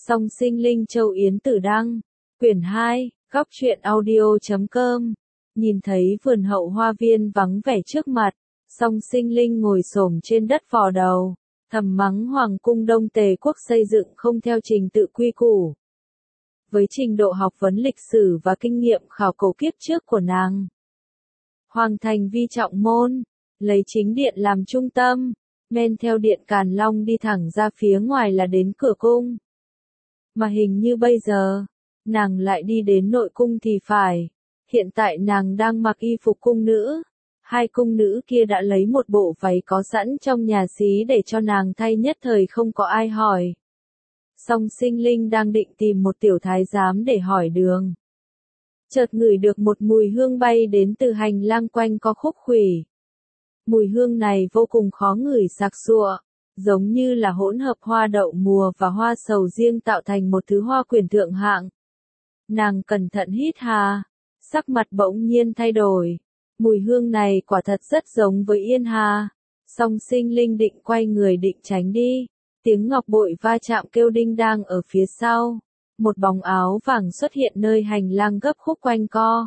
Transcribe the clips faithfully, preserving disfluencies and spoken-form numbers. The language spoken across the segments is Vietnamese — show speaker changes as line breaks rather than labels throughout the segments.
Song sinh linh Châu Yến Tử Đăng, quyển hai, góc truyện audio chấm com. Nhìn thấy vườn hậu hoa viên vắng vẻ trước mặt, Song sinh linh ngồi xổm trên đất vò đầu, thầm mắng Hoàng cung Đông Tề quốc xây dựng không theo trình tự quy củ. Với trình độ học vấn lịch sử và kinh nghiệm khảo cổ kiếp trước của nàng, Hoàng thành vi trọng môn, lấy chính điện làm trung tâm, men theo điện Càn Long đi thẳng ra phía ngoài là đến cửa cung. Mà hình như bây giờ, nàng lại đi đến nội cung thì phải. Hiện tại nàng đang mặc y phục cung nữ. Hai cung nữ kia đã lấy một bộ váy có sẵn trong nhà xí để cho nàng thay, nhất thời không có ai hỏi. Song sinh linh đang định tìm một tiểu thái giám để hỏi đường. Chợt ngửi được một mùi hương bay đến từ hành lang quanh có khúc khuỷu. Mùi hương này vô cùng khó ngửi sặc sụa, giống như là hỗn hợp hoa đậu mùa và hoa sầu riêng tạo thành một thứ hoa quyển thượng hạng. Nàng cẩn thận hít hà, sắc mặt bỗng nhiên thay đổi. Mùi hương này quả thật rất giống với Yên Hà. Song sinh linh định quay người định tránh đi. Tiếng ngọc bội va chạm kêu đinh đang ở phía sau. Một bóng áo vàng xuất hiện nơi hành lang gấp khúc quanh co.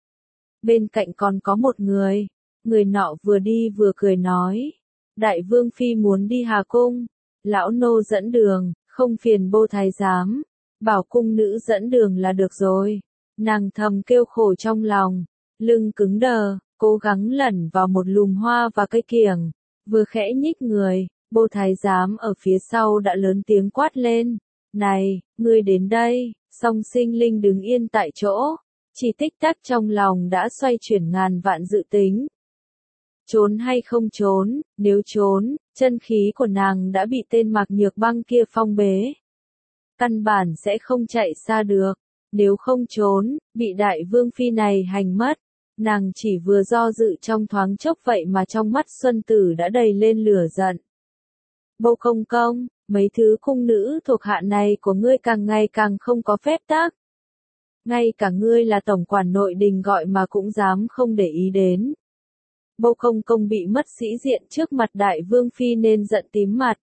Bên cạnh còn có một người. Người nọ vừa đi vừa cười nói. Đại vương phi muốn đi Hà cung. Lão nô dẫn đường, không phiền bô thái giám. Bảo cung nữ dẫn đường là được rồi. Nàng thầm kêu khổ trong lòng. Lưng cứng đờ, cố gắng lẩn vào một lùm hoa và cây kiểng. Vừa khẽ nhích người, bô thái giám ở phía sau đã lớn tiếng quát lên. Này, ngươi đến đây. Song sinh linh đứng yên tại chỗ. Chỉ tích tắc trong lòng đã xoay chuyển ngàn vạn dự tính. Trốn hay không trốn, nếu trốn, chân khí của nàng đã bị tên Mạc Nhược Băng kia phong bế. Căn bản sẽ không chạy xa được, nếu không trốn, bị đại vương phi này hành mất. Nàng chỉ vừa do dự trong thoáng chốc vậy mà trong mắt Xuân Tử đã đầy lên lửa giận. Bô công công, mấy thứ cung nữ thuộc hạ này của ngươi càng ngày càng không có phép tắc. Ngay cả ngươi là tổng quản nội đình gọi mà cũng dám không để ý đến. Bô công công bị mất sĩ diện trước mặt đại vương phi nên giận tím mặt.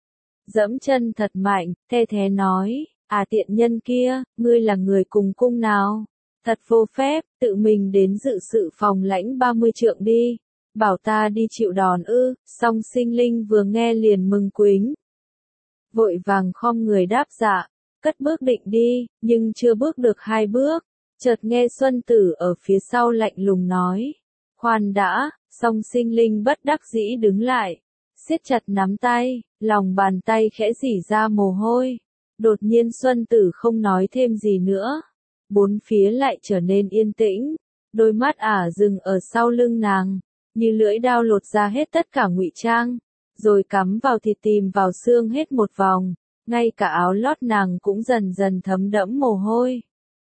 Dẫm chân thật mạnh, the thé nói, à tiện nhân kia, ngươi là người cùng cung nào? Thật vô phép, tự mình đến dự sự phòng lãnh ba mươi trượng đi. Bảo ta đi chịu đòn ư, song sinh linh vừa nghe liền mừng quính. Vội vàng khom người đáp dạ, cất bước định đi, nhưng chưa bước được hai bước. Chợt nghe Xuân Tử ở phía sau lạnh lùng nói. Khoan đã, song sinh linh bất đắc dĩ đứng lại. Siết chặt nắm tay, lòng bàn tay khẽ rỉ ra mồ hôi. Đột nhiên Xuân Tử không nói thêm gì nữa. Bốn phía lại trở nên yên tĩnh. Đôi mắt ả dừng ở sau lưng nàng. Như lưỡi dao lột ra hết tất cả ngụy trang. Rồi cắm vào thịt tìm vào xương hết một vòng. Ngay cả áo lót nàng cũng dần dần thấm đẫm mồ hôi.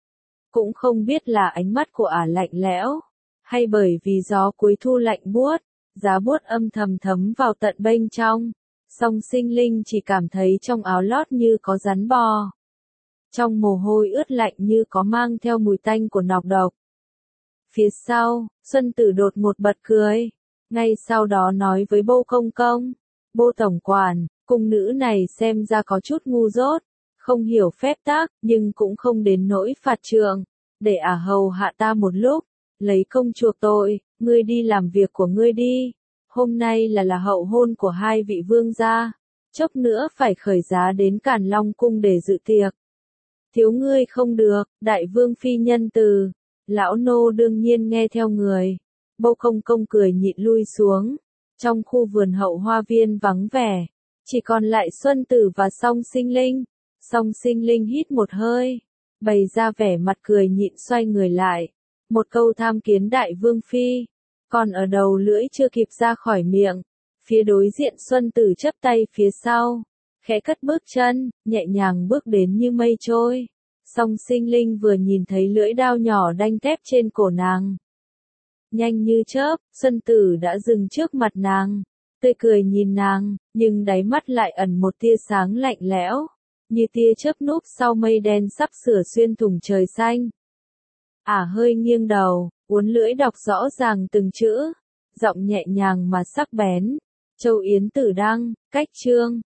Cũng không biết là ánh mắt của ả lạnh lẽo. Hay bởi vì gió cuối thu lạnh buốt. Giá buốt âm thầm thấm vào tận bên trong. Song sinh linh chỉ cảm thấy trong áo lót như có rắn bò. Trong mồ hôi ướt lạnh như có mang theo mùi tanh của nọc độc. Phía sau, Xuân Tử đột ngột bật cười. Ngay sau đó nói với bô công công. Bô tổng quản, cung nữ này xem ra có chút ngu dốt. Không hiểu phép tắc, nhưng cũng không đến nỗi phạt trượng. Để ả hầu hạ ta một lúc. Lấy công chuộc tội, ngươi đi làm việc của ngươi đi. Hôm nay là là hậu hôn của hai vị vương gia. Chốc nữa phải khởi giá đến Càn Long cung để dự tiệc. Thiếu ngươi không được, đại vương phi nhân từ. Lão nô đương nhiên nghe theo người. Bô công công cười nhịn lui xuống. Trong khu vườn hậu hoa viên vắng vẻ. Chỉ còn lại Xuân Tử và Song sinh linh. Song sinh linh hít một hơi. Bày ra vẻ mặt cười nhịn xoay người lại. Một câu tham kiến đại vương phi. Còn ở đầu lưỡi chưa kịp ra khỏi miệng. Phía đối diện Xuân Tử chấp tay phía sau. Khẽ cất bước chân, nhẹ nhàng bước đến như mây trôi. Song sinh linh vừa nhìn thấy lưỡi dao nhỏ đanh thép trên cổ nàng. Nhanh như chớp, Xuân Tử đã dừng trước mặt nàng. Tươi cười nhìn nàng, nhưng đáy mắt lại ẩn một tia sáng lạnh lẽo. Như tia chớp núp sau mây đen sắp sửa xuyên thủng trời xanh. Ả hơi nghiêng đầu, uốn lưỡi đọc rõ ràng từng chữ. Giọng nhẹ nhàng mà sắc bén. Châu Yến Tử Đăng, cách chương.